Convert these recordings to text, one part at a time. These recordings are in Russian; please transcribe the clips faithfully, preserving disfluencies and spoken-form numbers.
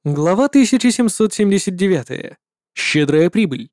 Глава тысяча семьсот семьдесят девять. Щедрая прибыль.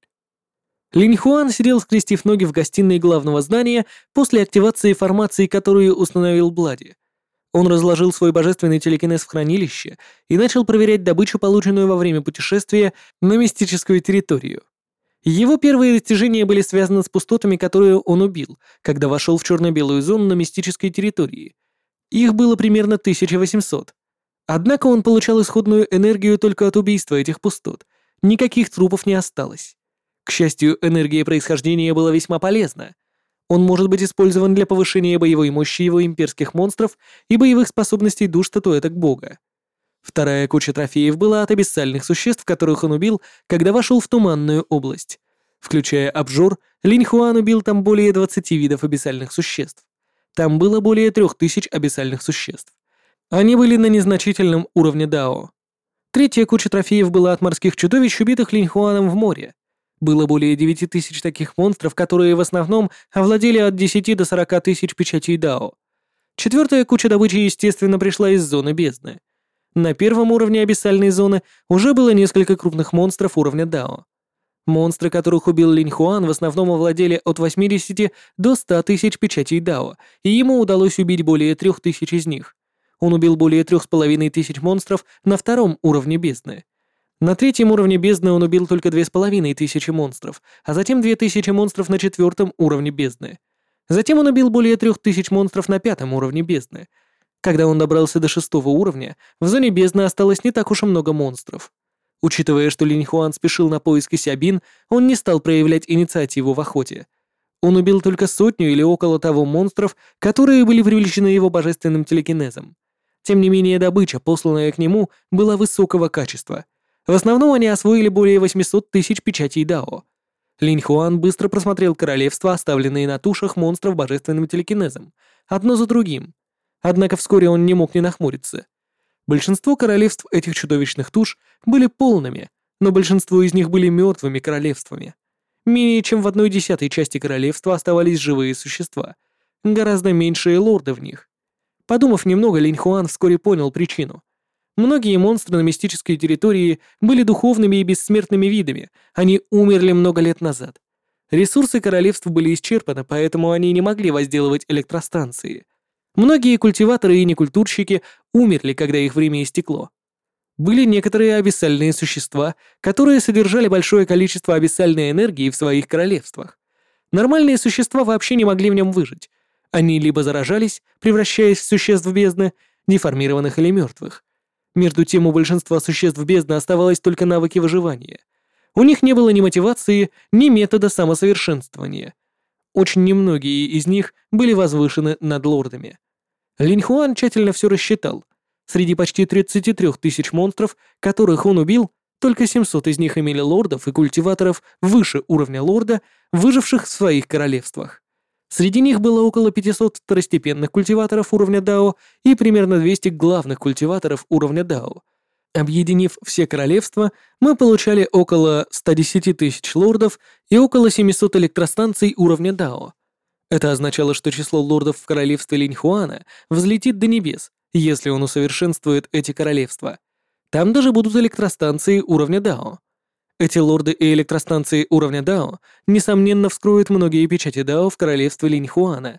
Линь Хуан сидел, скрестив ноги в гостиной главного здания после активации формации, которую установил Блади. Он разложил свой божественный телекинез в хранилище и начал проверять добычу, полученную во время путешествия на мистическую территорию. Его первые достижения были связаны с пустотами, которые он убил, когда вошел в черно-белую зону на мистической территории. Их было примерно тысяча восемьсот. Однако он получал исходную энергию только от убийства этих пустот. Никаких трупов не осталось. К счастью, энергия происхождения была весьма полезна. Он может быть использован для повышения боевой мощи его имперских монстров и боевых способностей душ статуэток бога. Вторая куча трофеев была от абиссальных существ, которых он убил, когда вошел в Туманную область. Включая обжор, Линь Хуан убил там более двадцати видов абиссальных существ. Там было более трех тысяч абиссальных существ. Они были на незначительном уровне Дао. Третья куча трофеев была от морских чудовищ, убитых Линь Хуаном в море. Было более девяти тысяч таких монстров, которые в основном овладели от десяти до сорока тысяч печатей Дао. Четвертая куча добычи, естественно, пришла из зоны бездны. На первом уровне абиссальной зоны уже было несколько крупных монстров уровня Дао. Монстры, которых убил Линь Хуан, в основном овладели от восьмидесяти до ста тысяч печатей Дао, и ему удалось убить более трех тысяч из них. Он убил более трех с половиной тысяч монстров на втором уровне бездны. На третьем уровне бездны он убил только две с половиной тысячи монстров, а затем две тысячи монстров на четвертом уровне бездны. Затем он убил более трех тысяч монстров на пятом уровне бездны. Когда он добрался до шестого уровня, в зоне бездны осталось не так уж и много монстров. Учитывая, что Линь Хуан спешил на поиски Сябин, он не стал проявлять инициативу в охоте. Он убил только сотню или около того монстров, которые были привлечены его божественным телекинезом. Тем не менее, добыча, посланная к нему, была высокого качества. В основном они освоили более восьмисот тысяч печатей Дао. Линь Хуан быстро просмотрел королевства, оставленные на тушах монстров божественным телекинезом, одно за другим. Однако вскоре он не мог не нахмуриться. Большинство королевств этих чудовищных туш были полными, но большинство из них были мертвыми королевствами. Менее чем в одной десятой части королевства оставались живые существа, гораздо меньшие лорды в них. Подумав немного, Линь Хуан вскоре понял причину. Многие монстры на мистической территории были духовными и бессмертными видами, они умерли много лет назад. Ресурсы королевств были исчерпаны, поэтому они не могли возделывать электростанции. Многие культиваторы и некультурщики умерли, когда их время истекло. Были некоторые абиссальные существа, которые содержали большое количество абиссальной энергии в своих королевствах. Нормальные существа вообще не могли в нем выжить. Они либо заражались, превращаясь в существ бездны, деформированных или мертвых. Между тем, у большинства существ бездны оставалось только навыки выживания. У них не было ни мотивации, ни метода самосовершенствования. Очень немногие из них были возвышены над лордами. Линь Хуан тщательно все рассчитал. Среди почти тридцати трёх тысяч монстров, которых он убил, только семьсот из них имели лордов и культиваторов выше уровня лорда, выживших в своих королевствах. Среди них было около пятисот второстепенных культиваторов уровня Дао и примерно двести главных культиваторов уровня Дао. Объединив все королевства, мы получали около ста десяти тысяч лордов и около семисот электростанций уровня Дао. Это означало, что число лордов в королевстве Линь Хуана взлетит до небес, если он усовершенствует эти королевства. Там даже будут электростанции уровня Дао. Эти лорды и электростанции уровня Дао, несомненно, вскроют многие печати Дао в королевстве Линь Хуана.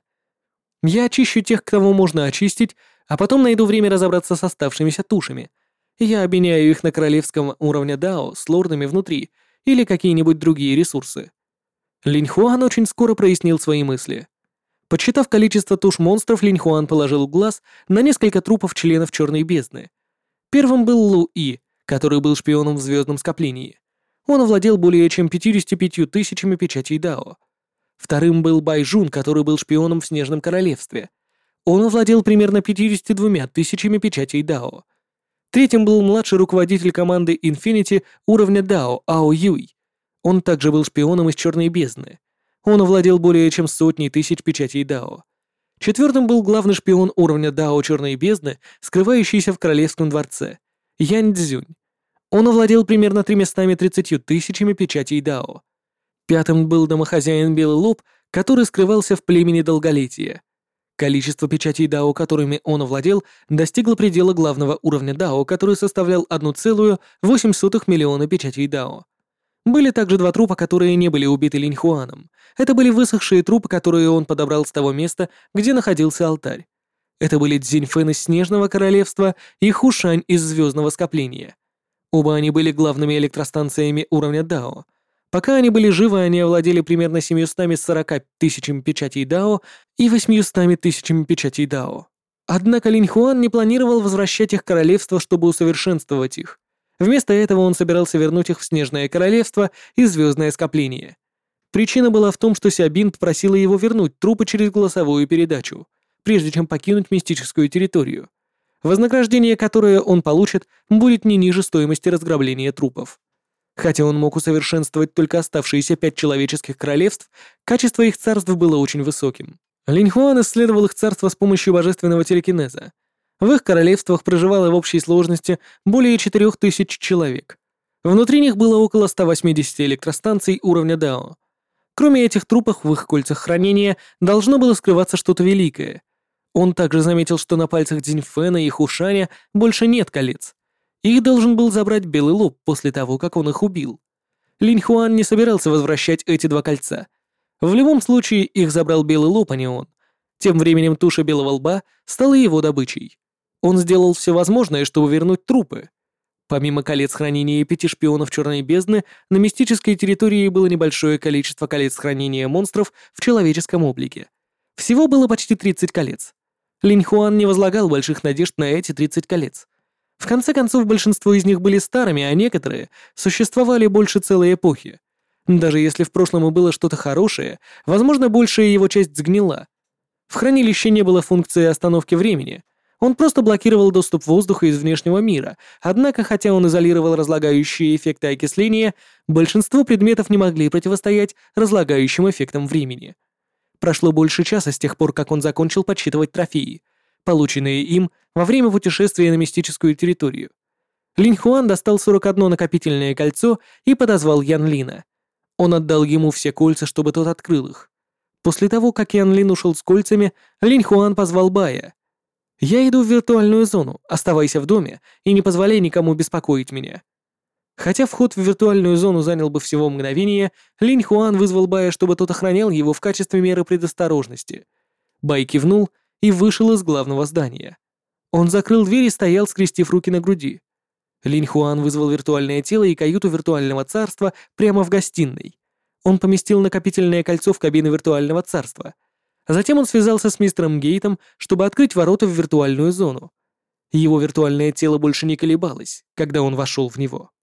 Я очищу тех, кого можно очистить, а потом найду время разобраться с оставшимися тушами. Я обменяю их на королевском уровне Дао с лордами внутри или какие-нибудь другие ресурсы. Линь Хуан очень скоро прояснил свои мысли. Подсчитав количество туш монстров, Линь Хуан положил глаз на несколько трупов членов Черной бездны. Первым был Лу И, который был шпионом в звездном скоплении. Он овладел более чем пятьюдесятью пятью тысячами печатей Дао. Вторым был Байжун, который был шпионом в Снежном Королевстве. Он овладел примерно пятьюдесятью двумя тысячами печатей Дао. Третьим был младший руководитель команды Infinity уровня Дао Ао Юй. Он также был шпионом из Черной бездны. Он овладел более чем сотней тысяч печатей Дао. Четвертым был главный шпион уровня Дао Черной бездны, скрывающийся в Королевском дворце, Янь Цзюнь. Он овладел примерно тремястами тридцатью тысячами печатей Дао. Пятым был домохозяин Белый Лоб, который скрывался в племени Долголетия. Количество печатей Дао, которыми он овладел, достигло предела главного уровня Дао, который составлял одна целая восемь сотых миллиона печатей Дао. Были также два трупа, которые не были убиты Линьхуаном. Это были высохшие трупы, которые он подобрал с того места, где находился алтарь. Это были Цзиньфэн из Снежного Королевства и Хушань из Звездного Скопления. Оба они были главными электростанциями уровня Дао. Пока они были живы, они овладели примерно семьюстами сорока тысячами печатей Дао и восьмистами тысячами печатей Дао. Однако Линьхуан не планировал возвращать их королевство, чтобы усовершенствовать их. Вместо этого он собирался вернуть их в Снежное Королевство и Звездное Скопление. Причина была в том, что Сябин попросила его вернуть трупы через голосовую передачу, прежде чем покинуть мистическую территорию. Вознаграждение, которое он получит, будет не ниже стоимости разграбления трупов. Хотя он мог усовершенствовать только оставшиеся пять человеческих королевств, качество их царств было очень высоким. Линьхуан исследовал их царство с помощью божественного телекинеза. В их королевствах проживало в общей сложности более четырёх тысяч человек. Внутри них было около ста восьмидесяти электростанций уровня Дао. Кроме этих трупов, в их кольцах хранения должно было скрываться что-то великое. Он также заметил, что на пальцах Цзиньфэна и Хушаня больше нет колец. Их должен был забрать Белый Лоб после того, как он их убил. Линьхуан не собирался возвращать эти два кольца. В любом случае, их забрал Белый Лоб, а не он. Тем временем туша Белого Лба стала его добычей. Он сделал все возможное, чтобы вернуть трупы. Помимо колец хранения и пяти шпионов Черной Бездны, на мистической территории было небольшое количество колец хранения монстров в человеческом облике. Всего было почти тридцать колец. Линьхуан не возлагал больших надежд на эти тридцать колец. В конце концов, большинство из них были старыми, а некоторые существовали больше целой эпохи. Даже если в прошлом и было что-то хорошее, возможно, большая его часть сгнила. В хранилище не было функции остановки времени. Он просто блокировал доступ воздуха из внешнего мира, однако, хотя он изолировал разлагающие эффекты окисления, большинство предметов не могли противостоять разлагающим эффектам времени. Прошло больше часа с тех пор, как он закончил подсчитывать трофеи, полученные им во время путешествия на мистическую территорию. Линьхуан достал сорок одно накопительное кольцо и подозвал Ян Лина. Он отдал ему все кольца, чтобы тот открыл их. После того, как Ян Лин ушел с кольцами, Линьхуан позвал Бая. «Я иду в виртуальную зону, оставайся в доме и не позволяй никому беспокоить меня». Хотя вход в виртуальную зону занял бы всего мгновение, Линьхуан вызвал Бая, чтобы тот охранял его в качестве меры предосторожности. Бай кивнул и вышел из главного здания. Он закрыл дверь и стоял, скрестив руки на груди. Линьхуан вызвал виртуальное тело и каюту виртуального царства прямо в гостиной. Он поместил накопительное кольцо в кабину виртуального царства. Затем он связался с мистером Гейтом, чтобы открыть ворота в виртуальную зону. Его виртуальное тело больше не колебалось, когда он вошел в него.